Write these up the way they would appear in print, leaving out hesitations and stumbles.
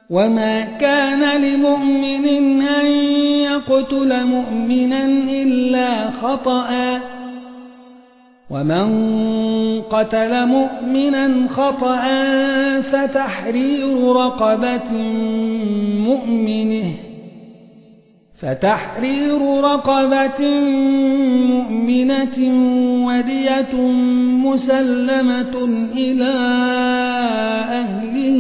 وما كان لمؤمن أن يقتل مؤمنا إلا خطأ ومن قتل مؤمنا خطأ فتحرير رقبة مؤمنة ودية مسلمة إلى أهله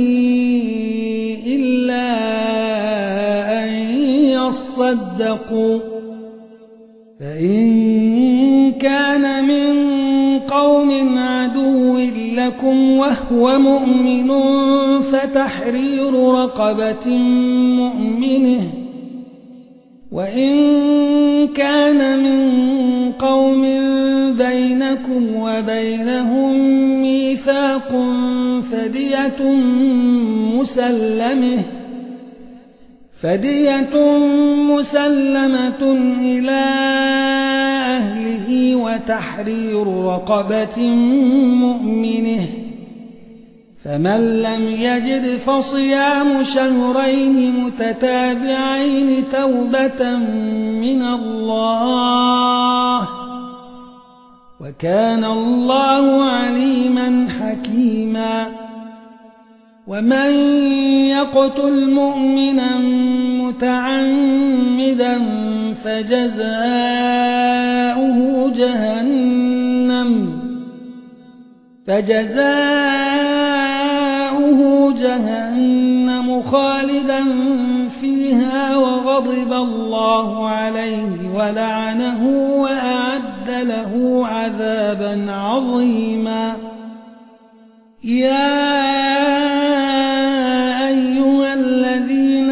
إلا أن يصدقوا فإن كان من قوم عدو لكم وهو مؤمن فتحرير رقبة مؤمنة وإن كان من قوم بينكم وبينهم ميثاق فدية مسلمة إلى أهله وتحرير رقبة مؤمنة فمن لم يجد فصيام شهرين متتابعين توبة من الله وكان الله عليما حكيما ومن يقتل مؤمنا متعمدا فجزاؤه جهنم خالدا فيها وغضب الله عليه ولعنه وأعد له عذابا عظيما يا أيها الذين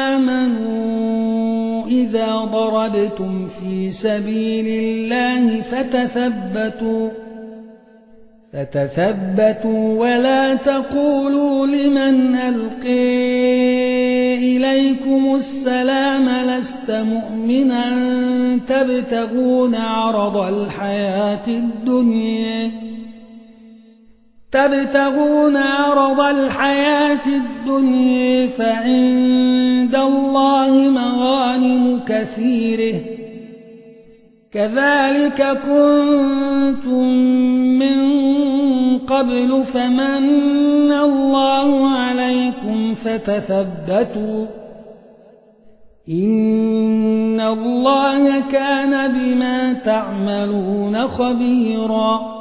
آمنوا إذا ضربتم في سبيل الله فتثبتوا ولا تقولوا لمن ألقي إليكم السلام لست مؤمنا تبتغون عرض الحياة الدنيا فعند الله مغانم كثيرة كذلك كنتم من قبل فمن الله عليكم فتثبتوا إن الله كان بما تعملون خبيرا